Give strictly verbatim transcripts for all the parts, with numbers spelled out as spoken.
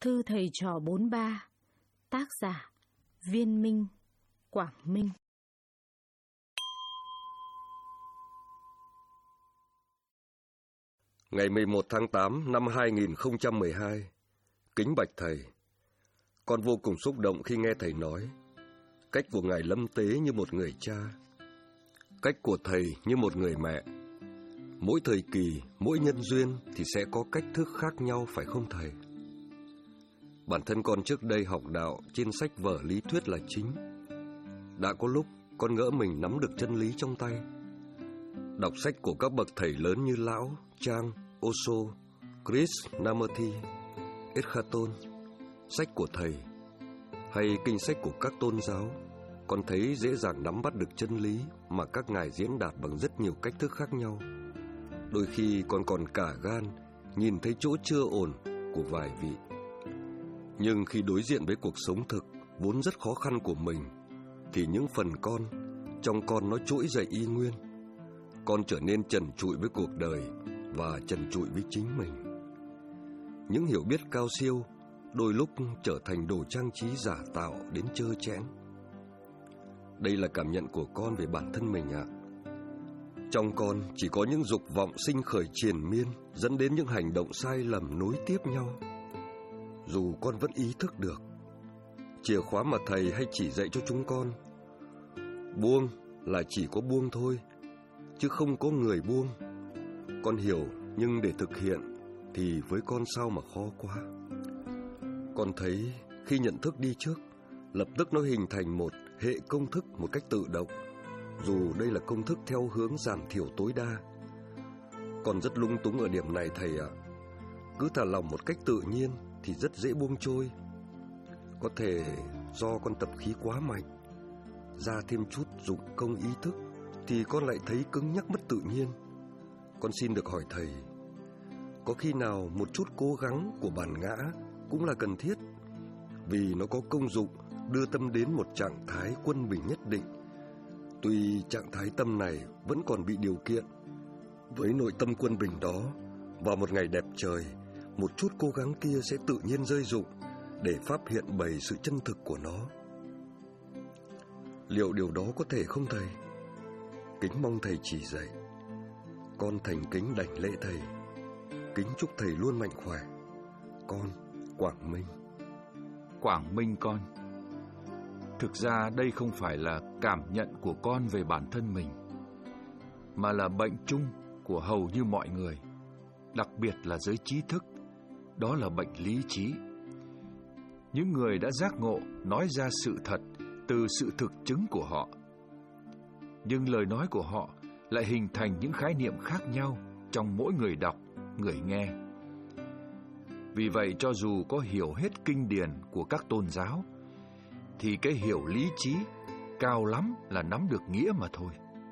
Thư thầy trò bốn ba. Tác giả Viên Minh, Quảng Minh. Ngày mười một tháng tám năm hai nghìn không trăm mười hai, kính bạch thầy, con vô cùng xúc động khi nghe thầy nói. Cách của ngài lâm tế như một người cha, cách của thầy như một người mẹ. Mỗi thời kỳ, mỗi nhân duyên thì sẽ có cách thức khác nhau, phải không thầy? Bản thân con trước đây học đạo trên sách vở lý thuyết là chính. Đã có lúc con ngỡ mình nắm được chân lý trong tay. Đọc sách của các bậc thầy lớn như Lão, Trang, Osho, Krishnamurti, Eckhart Tolle, sách của thầy hay kinh sách của các tôn giáo, con thấy dễ dàng nắm bắt được chân lý mà các ngài diễn đạt bằng rất nhiều cách thức khác nhau. Đôi khi con còn cả gan nhìn thấy chỗ chưa ổn của vài vị. Nhưng khi đối diện với cuộc sống thực vốn rất khó khăn của mình, thì những phần con trong con nó trỗi dậy y nguyên. Con trở nên trần trụi với cuộc đời và trần trụi với chính mình. Những hiểu biết cao siêu đôi lúc trở thành đồ trang trí giả tạo đến trơ trẽn. Đây là cảm nhận của con về bản thân mình ạ. Trong con chỉ có những dục vọng sinh khởi triền miên, dẫn đến những hành động sai lầm nối tiếp nhau. Dù con vẫn ý thức được, chìa khóa mà thầy hay chỉ dạy cho chúng con, buông là chỉ có buông thôi, chứ không có người buông. Con hiểu, nhưng để thực hiện thì với con sao mà khó quá. Con thấy khi nhận thức đi trước, lập tức nó hình thành một hệ công thức một cách tự động, dù đây là công thức theo hướng giảm thiểu tối đa. Con rất lung túng ở điểm này thầy ạ. Cứ thả lỏng một cách tự nhiên thì rất dễ buông trôi. Có thể do con tập khí quá mạnh, ra thêm chút dụng công ý thức thì con lại thấy cứng nhắc mất tự nhiên. Con xin được hỏi thầy, có khi nào một chút cố gắng của bản ngã cũng là cần thiết, vì nó có công dụng đưa tâm đến một trạng thái quân bình nhất định? Tuy trạng thái tâm này vẫn còn bị điều kiện, với nội tâm quân bình đó, vào một ngày đẹp trời, một chút cố gắng kia sẽ tự nhiên rơi rụng để pháp hiện bày sự chân thực của nó. Liệu điều đó có thể không thầy? Kính mong thầy chỉ dạy. Con thành kính đảnh lễ thầy. Kính chúc thầy luôn mạnh khỏe. Con Quảng Minh. Quảng Minh con. Thực ra đây không phải là cảm nhận của con về bản thân mình, mà là bệnh chung của hầu như mọi người, đặc biệt là giới trí thức. Đó là bệnh lý trí. Những người đã giác ngộ nói ra sự thật từ sự thực chứng của họ, nhưng lời nói của họ lại hình thành những khái niệm khác nhau trong mỗi người đọc, người nghe. Vì vậy, cho dù có hiểu hết kinh điển của các tôn giáo, thì cái hiểu lý trí cao lắm là nắm được nghĩa mà thôi.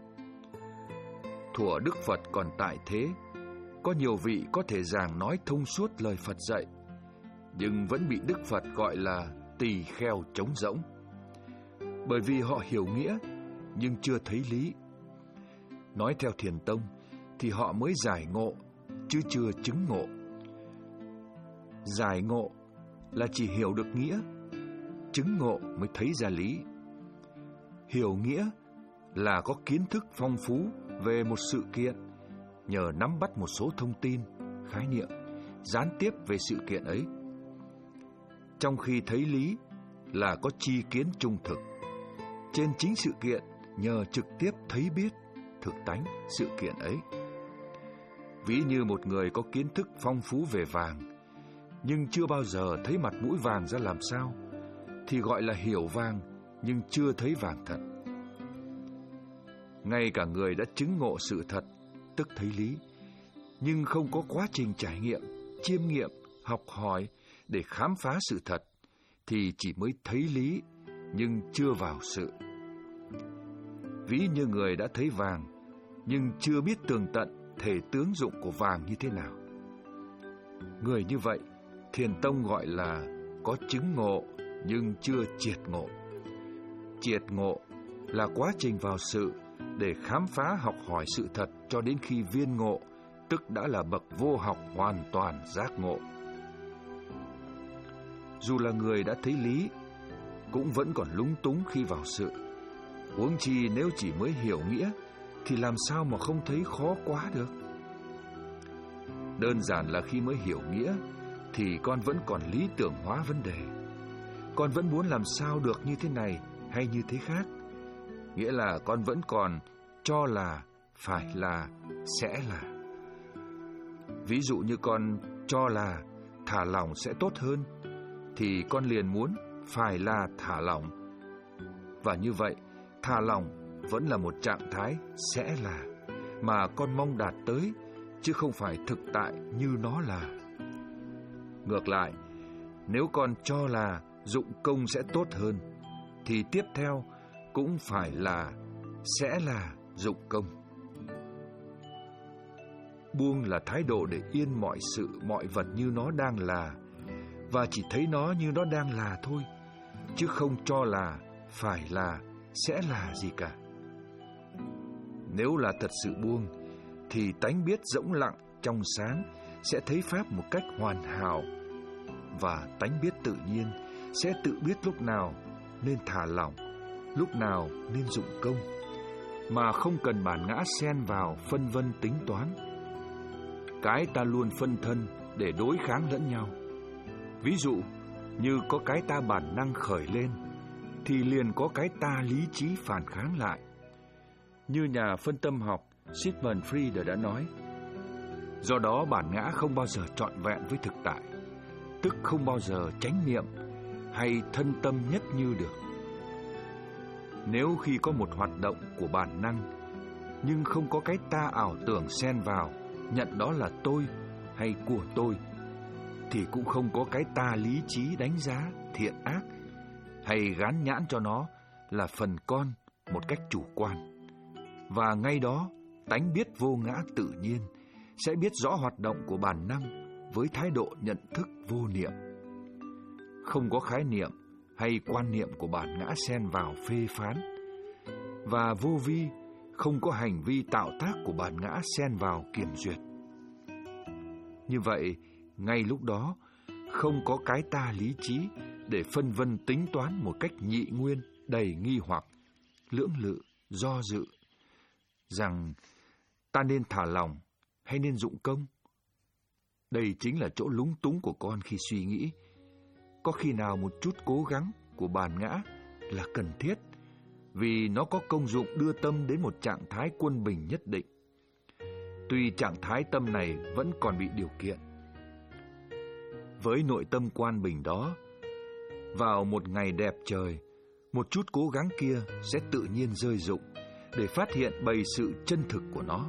Thuở Đức Phật còn tại thế, có nhiều vị có thể giảng nói thông suốt lời Phật dạy, nhưng vẫn bị Đức Phật gọi là tỳ kheo trống rỗng, bởi vì họ hiểu nghĩa nhưng chưa thấy lý. Nói theo Thiền Tông thì họ mới giải ngộ chứ chưa chứng ngộ. Giải ngộ là chỉ hiểu được nghĩa, chứng ngộ mới thấy ra lý. Hiểu nghĩa là có kiến thức phong phú về một sự kiện, nhờ nắm bắt một số thông tin, khái niệm gián tiếp về sự kiện ấy. Trong khi thấy lý là có tri kiến trung thực trên chính sự kiện, nhờ trực tiếp thấy biết thực tánh sự kiện ấy. Ví như một người có kiến thức phong phú về vàng, nhưng chưa bao giờ thấy mặt mũi vàng ra làm sao, thì gọi là hiểu vàng nhưng chưa thấy vàng thật. Ngay cả người đã chứng ngộ sự thật, tức thấy lý, nhưng không có quá trình trải nghiệm, chiêm nghiệm, học hỏi để khám phá sự thật, thì chỉ mới thấy lý nhưng chưa vào sự. Ví như người đã thấy vàng nhưng chưa biết tường tận thể tướng dụng của vàng như thế nào. Người như vậy, Thiền Tông gọi là có chứng ngộ nhưng chưa triệt ngộ. Triệt ngộ là quá trình vào sự để khám phá học hỏi sự thật cho đến khi viên ngộ, tức đã là bậc vô học hoàn toàn giác ngộ. dù là người đã thấy lý, cũng vẫn còn lúng túng khi vào sự. Huống chi nếu chỉ mới hiểu nghĩa thì làm sao mà không thấy khó quá được. Đơn giản là khi mới hiểu nghĩa thì con vẫn còn lý tưởng hóa vấn đề. Con vẫn muốn làm sao được như thế này hay như thế khác. Nghĩa là con vẫn còn cho là, phải là, sẽ là. Ví dụ như con cho là thả lỏng sẽ tốt hơn, thì con liền muốn phải là thả lỏng. Và như vậy, thả lỏng vẫn là một trạng thái sẽ là mà con mong đạt tới, chứ không phải thực tại như nó là. Ngược lại, nếu con cho là dụng công sẽ tốt hơn, thì tiếp theo cũng phải là sẽ là dụng công. Buông là thái độ để yên mọi sự, mọi vật như nó đang là, và chỉ thấy nó như nó đang là thôi, chứ không cho là, phải là, sẽ là gì cả. Nếu là thật sự buông, thì tánh biết rỗng lặng, trong sáng sẽ thấy Pháp một cách hoàn hảo, và tánh biết tự nhiên sẽ tự biết lúc nào nên thả lỏng, lúc nào nên dụng công, mà không cần bản ngã xen vào phân vân tính toán. Cái ta luôn phân thân để đối kháng lẫn nhau. Ví dụ như có cái ta bản năng khởi lên, thì liền có cái ta lý trí phản kháng lại. Như nhà phân tâm học Sigmund Freud đã nói, do đó bản ngã không bao giờ trọn vẹn với thực tại, tức không bao giờ chánh niệm hay thân tâm nhất như được. Nếu khi có một hoạt động của bản năng, nhưng không có cái ta ảo tưởng xen vào, nhận đó là tôi hay của tôi, thì cũng không có cái ta lý trí đánh giá thiện ác, hay gán nhãn cho nó là phần con một cách chủ quan. Và ngay đó, tánh biết vô ngã tự nhiên sẽ biết rõ hoạt động của bản năng với thái độ nhận thức vô niệm. Không có khái niệm hay quan niệm của bản ngã xen vào phê phán, và vô vi không có hành vi tạo tác của bản ngã xen vào kiểm duyệt. Như vậy, ngay lúc đó, không có cái ta lý trí để phân vân tính toán một cách nhị nguyên, đầy nghi hoặc, lưỡng lự, do dự, rằng ta nên thả lỏng hay nên dụng công. Đây chính là chỗ lúng túng của con khi suy nghĩ. Có khi nào một chút cố gắng của bản ngã là cần thiết, vì nó có công dụng đưa tâm đến một trạng thái quân bình nhất định. Tuy trạng thái tâm này vẫn còn bị điều kiện. Với nội tâm quan bình đó, vào một ngày đẹp trời, một chút cố gắng kia sẽ tự nhiên rơi rụng để phát hiện bày sự chân thực của nó.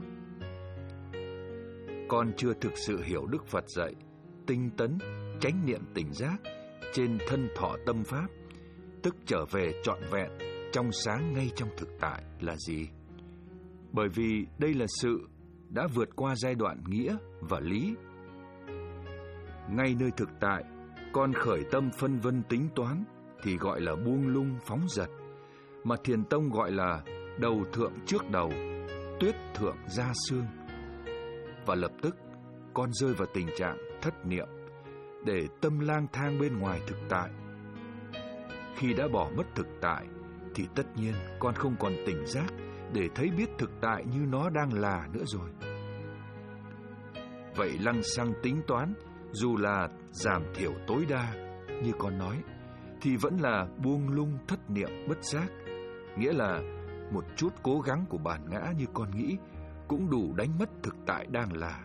Con chưa thực sự hiểu Đức Phật dạy tinh tấn, chánh niệm tỉnh giác trên thân thọ tâm pháp, tức trở về trọn vẹn, trong sáng ngay trong thực tại là gì. Bởi vì đây là sự đã vượt qua giai đoạn nghĩa và lý. Ngay nơi thực tại, con khởi tâm phân vân tính toán thì gọi là buông lung phóng dật, mà Thiền tông gọi là đầu thượng trước đầu, tuyết thượng ra xương. Và lập tức con rơi vào tình trạng thất niệm, để tâm lang thang bên ngoài thực tại. Khi đã bỏ mất thực tại thì tất nhiên con không còn tỉnh giác để thấy biết thực tại như nó đang là nữa rồi. Vậy lăng xăng tính toán, dù là giảm thiểu tối đa như con nói, thì vẫn là buông lung thất niệm bất giác. Nghĩa là một chút cố gắng của bản ngã như con nghĩ cũng đủ đánh mất thực tại đang là.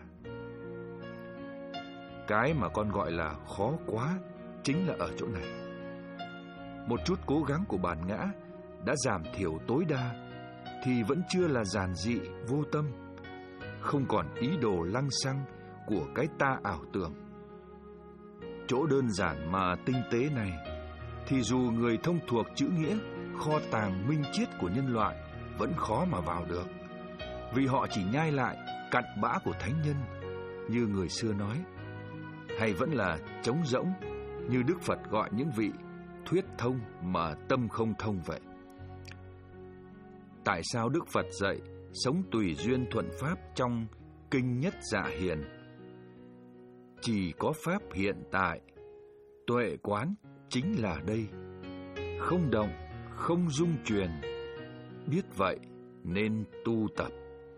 Cái mà con gọi là khó quá chính là ở chỗ này. Một chút cố gắng của bản ngã đã giảm thiểu tối đa thì vẫn chưa là giản dị vô tâm, không còn ý đồ lăng xăng của cái ta ảo tưởng. Chỗ đơn giản mà tinh tế này thì dù người thông thuộc chữ nghĩa, kho tàng minh triết của nhân loại vẫn khó mà vào được, vì họ chỉ nhai lại cặn bã của thánh nhân như người xưa nói, hay vẫn là trống rỗng như Đức Phật gọi những vị thuyết thông mà tâm không thông vậy. Tại sao Đức Phật dạy sống tùy duyên thuận pháp trong Kinh Nhất Dạ Hiền? Chỉ có pháp hiện tại, tuệ quán chính là đây. Không động, không dung truyền. Biết vậy nên tu tập.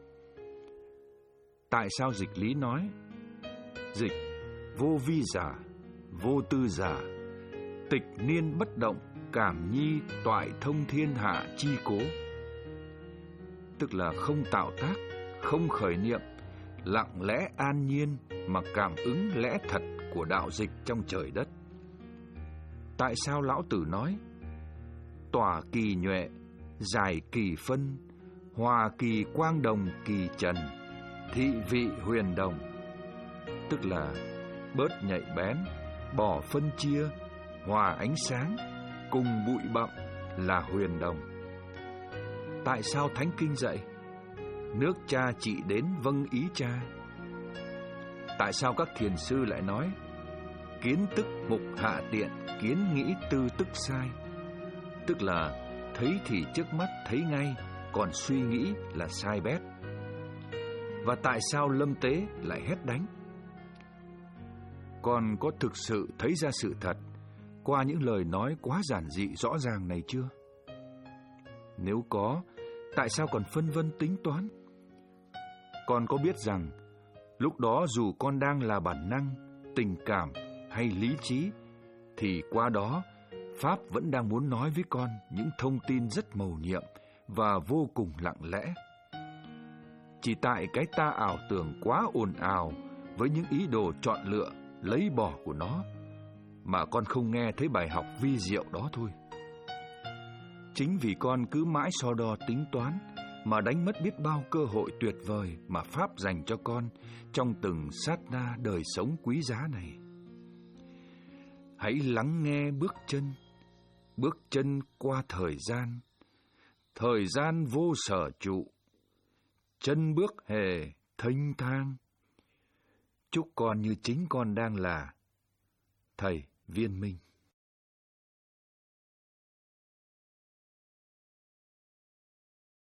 Tại sao Dịch Lý nói dịch vô vi giả, vô tư giả, tịch niên bất động, cảm nhi toại thông thiên hạ chi cố? Tức là không tạo tác, không khởi niệm, lặng lẽ an nhiên mà cảm ứng lẽ thật của đạo dịch trong trời đất. Tại sao Lão Tử nói tỏa kỳ nhuệ, giải kỳ phân, hòa kỳ quang đồng kỳ trần, thị vị huyền đồng? Tức là bớt nhạy bén, bỏ phân chia, hòa ánh sáng, cùng bụi bặm là huyền đồng. Tại sao Thánh Kinh dạy nước cha trị đến vâng ý cha? Tại sao các thiền sư lại nói kiến tức mục hạ tiện, kiến nghĩ tư tức sai? Tức là thấy thì trước mắt thấy ngay, còn suy nghĩ là sai bét. Và tại sao Lâm Tế lại hét đánh? Con có thực sự thấy ra sự thật qua những lời nói quá giản dị rõ ràng này chưa? Nếu có, tại sao còn phân vân tính toán? Con có biết rằng lúc đó dù con đang là bản năng, tình cảm hay lý trí, thì qua đó Pháp vẫn đang muốn nói với con những thông tin rất mầu nhiệm và vô cùng lặng lẽ. Chỉ tại cái ta ảo tưởng quá ồn ào với những ý đồ chọn lựa, lấy bỏ của nó mà con không nghe thấy bài học vi diệu đó thôi. Chính vì con cứ mãi so đo tính toán mà đánh mất biết bao cơ hội tuyệt vời mà Pháp dành cho con trong từng sát na đời sống quý giá này. Hãy lắng nghe bước chân, bước chân qua thời gian, thời gian vô sở trụ, chân bước hề thênh thang. Chúc con như chính con đang là. Thầy Viên Minh.